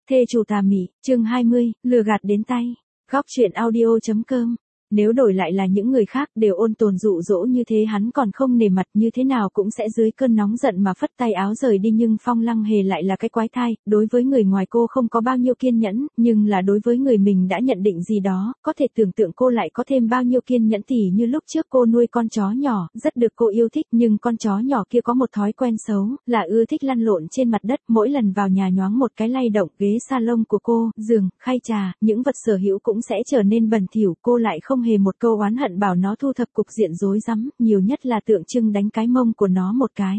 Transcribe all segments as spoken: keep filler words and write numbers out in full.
Thê chủ tà mị, chương hai mươi, lừa gạt đến tay. Góc truyện audio chấm com. Nếu đổi lại là những người khác đều ôn tồn dụ dỗ như thế hắn còn không nể mặt như thế nào cũng sẽ dưới cơn nóng giận mà phất tay áo rời đi, nhưng Phong Lăng Hề lại là cái quái thai, đối với người ngoài cô không có bao nhiêu kiên nhẫn, nhưng là đối với người mình đã nhận định gì đó, có thể tưởng tượng cô lại có thêm bao nhiêu kiên nhẫn. Tỉ như lúc trước cô nuôi con chó nhỏ, rất được cô yêu thích, nhưng con chó nhỏ kia có một thói quen xấu, là ưa thích lăn lộn trên mặt đất, mỗi lần vào nhà nhoáng một cái lay động ghế salon của cô, giường, khay trà, những vật sở hữu cũng sẽ trở nên bẩn thỉu, cô lại không hề một câu oán hận bảo nó thu thập cục diện rối rắm, nhiều nhất là tượng trưng đánh cái mông của nó một cái.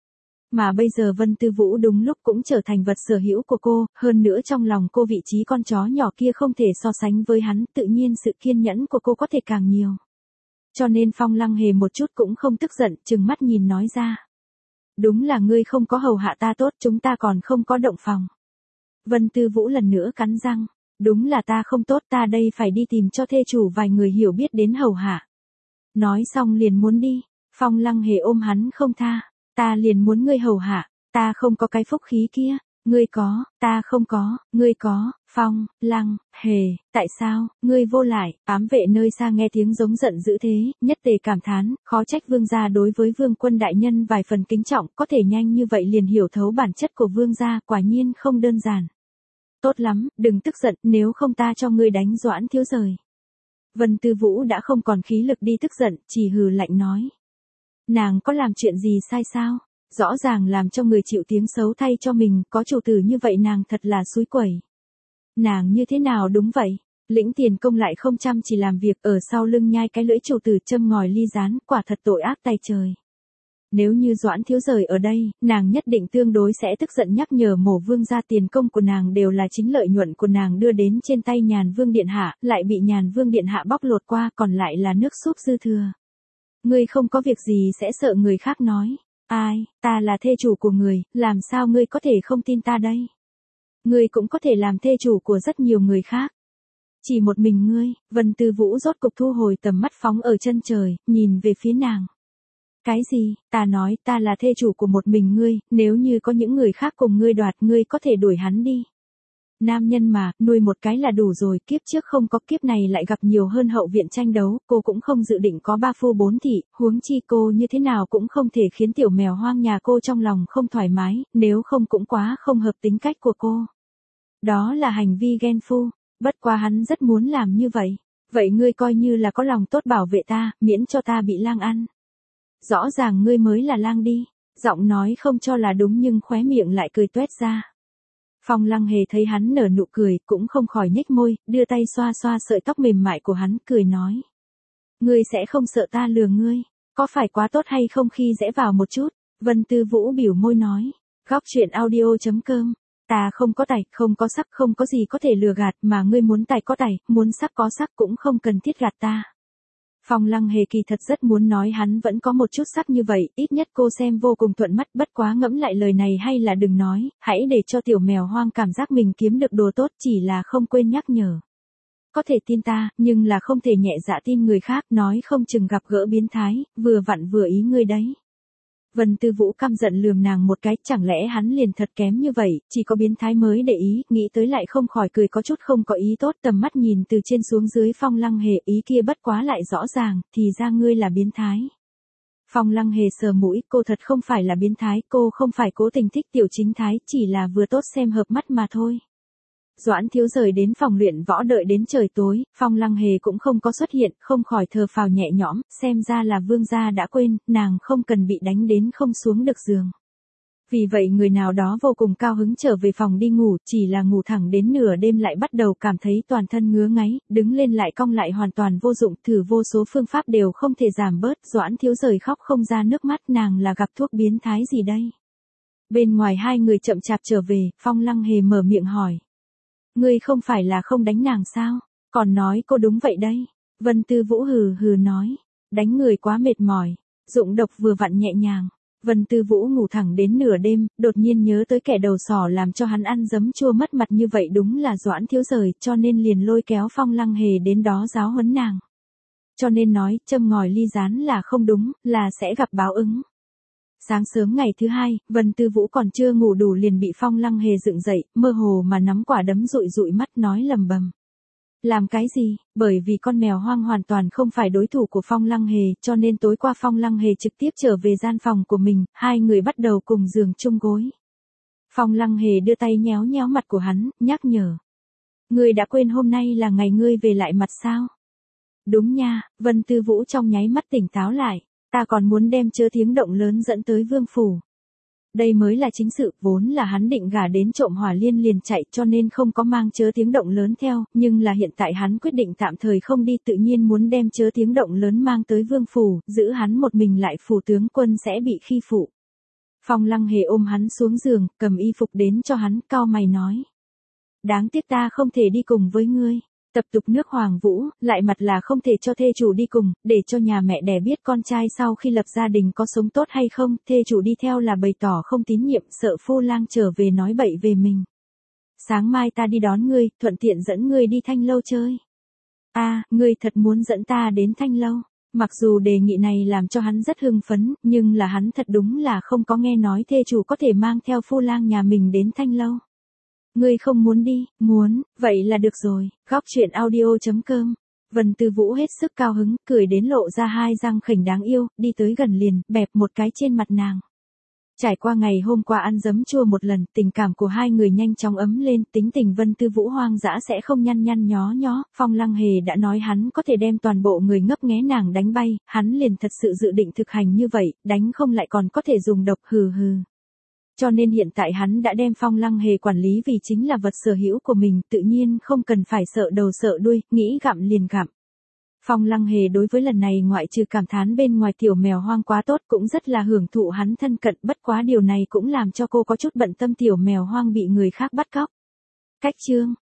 Mà bây giờ Vân Tư Vũ đúng lúc cũng trở thành vật sở hữu của cô, hơn nữa trong lòng cô vị trí con chó nhỏ kia không thể so sánh với hắn, tự nhiên sự kiên nhẫn của cô có thể càng nhiều. Cho nên Phong Lăng Hề một chút cũng không tức giận, trừng mắt nhìn nói ra. Đúng là ngươi không có hầu hạ ta tốt, chúng ta còn không có động phòng. Vân Tư Vũ lần nữa cắn răng. Đúng là ta không tốt, ta đây phải đi tìm cho thê chủ vài người hiểu biết đến hầu hạ. Nói xong liền muốn đi, Phong Lăng Hề ôm hắn không tha, ta liền muốn ngươi hầu hạ, ta không có cái phúc khí kia, ngươi có, ta không có, ngươi có. Phong Lăng Hề, tại sao, ngươi vô lại? Ám vệ nơi xa nghe tiếng giống giận dữ thế, nhất tề cảm thán, khó trách vương gia đối với vương quân đại nhân vài phần kính trọng, có thể nhanh như vậy liền hiểu thấu bản chất của vương gia, quả nhiên không đơn giản. Tốt lắm, đừng tức giận, nếu không ta cho ngươi đánh Doãn Thiếu Rời. Vân Tư Vũ đã không còn khí lực đi tức giận, chỉ hừ lạnh nói. Nàng có làm chuyện gì sai sao? Rõ ràng làm cho người chịu tiếng xấu thay cho mình, có chủ tử như vậy nàng thật là xúi quẩy. Nàng như thế nào đúng vậy? Lĩnh tiền công lại không chăm chỉ làm việc, ở sau lưng nhai cái lưỡi chủ tử châm ngòi ly rán, quả thật tội ác tày trời. Nếu như Doãn Thiếu Rời ở đây, nàng nhất định tương đối sẽ tức giận nhắc nhở mổ vương gia tiền công của nàng đều là chính lợi nhuận của nàng đưa đến trên tay Nhàn Vương Điện Hạ, lại bị Nhàn Vương Điện Hạ bóc lột qua, còn lại là nước súp dư thừa. Ngươi không có việc gì sẽ sợ người khác nói. Ai, ta là thê chủ của người, làm sao ngươi có thể không tin ta đây? Ngươi cũng có thể làm thê chủ của rất nhiều người khác. Chỉ một mình ngươi. Vân Tư Vũ rốt cục thu hồi tầm mắt phóng ở chân trời, nhìn về phía nàng. Cái gì? Ta nói ta là thê chủ của một mình ngươi, nếu như có những người khác cùng ngươi đoạt, ngươi có thể đuổi hắn đi. Nam nhân mà, nuôi một cái là đủ rồi, kiếp trước không có, kiếp này lại gặp nhiều hơn hậu viện tranh đấu, cô cũng không dự định có ba phu bốn thị, huống chi cô như thế nào cũng không thể khiến tiểu mèo hoang nhà cô trong lòng không thoải mái, nếu không cũng quá không hợp tính cách của cô. Đó là hành vi ghen phu, bất quá hắn rất muốn làm như vậy. Vậy ngươi coi như là có lòng tốt bảo vệ ta, miễn cho ta bị lang ăn. Rõ ràng ngươi mới là lang đi. Giọng nói không cho là đúng nhưng khóe miệng lại cười tuét ra. Phong Lăng Hề thấy hắn nở nụ cười, cũng không khỏi nhếch môi, đưa tay xoa xoa sợi tóc mềm mại của hắn, cười nói. Ngươi sẽ không sợ ta lừa ngươi, có phải quá tốt hay không khi rẽ vào một chút? Vân Tư Vũ biểu môi nói. Góc truyện audio chấm com. Ta không có tài, không có sắc, không có gì có thể lừa gạt, mà ngươi muốn tài có tài, muốn sắc có sắc cũng không cần thiết gạt ta. Phong Lăng Hề kỳ thật rất muốn nói hắn vẫn có một chút sắc như vậy, ít nhất cô xem vô cùng thuận mắt, bất quá ngẫm lại lời này hay là đừng nói, hãy để cho tiểu mèo hoang cảm giác mình kiếm được đồ tốt, chỉ là không quên nhắc nhở. Có thể tin ta, nhưng là không thể nhẹ dạ tin người khác, nói không chừng gặp gỡ biến thái, vừa vặn vừa ý ngươi đấy. Vân Tư Vũ căm giận lườm nàng một cái, chẳng lẽ hắn liền thật kém như vậy, chỉ có biến thái mới để ý, nghĩ tới lại không khỏi cười có chút không có ý tốt, tầm mắt nhìn từ trên xuống dưới Phong Lăng Hề, ý kia bất quá lại rõ ràng, thì ra ngươi là biến thái. Phong Lăng Hề sờ mũi, cô thật không phải là biến thái, cô không phải cố tình thích tiểu chính thái, chỉ là vừa tốt xem hợp mắt mà thôi. Doãn Thiếu Rời đến phòng luyện võ đợi đến trời tối, Phong Lăng Hề cũng không có xuất hiện, không khỏi thờ phào nhẹ nhõm, xem ra là vương gia đã quên, nàng không cần bị đánh đến không xuống được giường. Vì vậy người nào đó vô cùng cao hứng trở về phòng đi ngủ, chỉ là ngủ thẳng đến nửa đêm lại bắt đầu cảm thấy toàn thân ngứa ngáy, đứng lên lại cong lại hoàn toàn vô dụng, thử vô số phương pháp đều không thể giảm bớt, Doãn Thiếu Rời khóc không ra nước mắt, nàng là gặp thuốc biến thái gì đây? Bên ngoài hai người chậm chạp trở về, Phong Lăng Hề mở miệng hỏi. Ngươi không phải là không đánh nàng sao? Còn nói cô đúng vậy đây. Vân Tư Vũ hừ hừ nói. Đánh người quá mệt mỏi. Dụng độc vừa vặn nhẹ nhàng. Vân Tư Vũ ngủ thẳng đến nửa đêm, đột nhiên nhớ tới kẻ đầu sỏ làm cho hắn ăn giấm chua mất mặt như vậy đúng là Doãn Thiếu Rời, cho nên liền lôi kéo Phong Lăng Hề đến đó giáo huấn nàng. Cho nên nói, châm ngòi ly rán là không đúng, là sẽ gặp báo ứng. Sáng sớm ngày thứ hai, Vân Tư Vũ còn chưa ngủ đủ liền bị Phong Lăng Hề dựng dậy, mơ hồ mà nắm quả đấm dụi dụi mắt nói lầm bầm. Làm cái gì? Bởi vì con mèo hoang hoàn toàn không phải đối thủ của Phong Lăng Hề, cho nên tối qua Phong Lăng Hề trực tiếp trở về gian phòng của mình, hai người bắt đầu cùng giường chung gối. Phong Lăng Hề đưa tay nhéo nhéo mặt của hắn, nhắc nhở. Ngươi đã quên hôm nay là ngày ngươi về lại mặt sao? Đúng nha, Vân Tư Vũ trong nháy mắt tỉnh táo lại, ta còn muốn đem chớ tiếng động lớn dẫn tới vương phủ. Đây mới là chính sự, vốn là hắn định gả đến Trộm Hỏa Liên liền chạy cho nên không có mang chớ tiếng động lớn theo, nhưng là hiện tại hắn quyết định tạm thời không đi, tự nhiên muốn đem chớ tiếng động lớn mang tới vương phủ, giữ hắn một mình lại phủ tướng quân sẽ bị khi phụ. Phong Lăng Hề ôm hắn xuống giường, cầm y phục đến cho hắn, cau mày nói. Đáng tiếc ta không thể đi cùng với ngươi. Tập tục nước Hoàng Vũ, lại mặt là không thể cho thê chủ đi cùng, để cho nhà mẹ đẻ biết con trai sau khi lập gia đình có sống tốt hay không, thê chủ đi theo là bày tỏ không tín nhiệm, sợ phu lang trở về nói bậy về mình. Sáng mai ta đi đón ngươi, thuận tiện dẫn ngươi đi Thanh Lâu chơi. A, à, ngươi thật muốn dẫn ta đến Thanh Lâu. Mặc dù đề nghị này làm cho hắn rất hưng phấn, nhưng là hắn thật đúng là không có nghe nói thê chủ có thể mang theo phu lang nhà mình đến Thanh Lâu. Ngươi không muốn đi, muốn, vậy là được rồi. Góc truyện audio chấm com. Vân Tư Vũ hết sức cao hứng, cười đến lộ ra hai răng khểnh đáng yêu, đi tới gần liền, bẹp một cái trên mặt nàng. Trải qua ngày hôm qua ăn giấm chua một lần, tình cảm của hai người nhanh chóng ấm lên, tính tình Vân Tư Vũ hoang dã sẽ không nhăn nhăn nhó nhó, Phong Lăng Hề đã nói hắn có thể đem toàn bộ người ngấp nghé nàng đánh bay, hắn liền thật sự dự định thực hành như vậy, đánh không lại còn có thể dùng độc, hừ hừ. Cho nên hiện tại hắn đã đem Phong Lăng Hề quản lý vì chính là vật sở hữu của mình, tự nhiên không cần phải sợ đầu sợ đuôi, nghĩ gặm liền gặm. Phong Lăng Hề đối với lần này ngoại trừ cảm thán bên ngoài tiểu mèo hoang quá tốt cũng rất là hưởng thụ hắn thân cận, bất quá điều này cũng làm cho cô có chút bận tâm tiểu mèo hoang bị người khác bắt cóc. Cách chương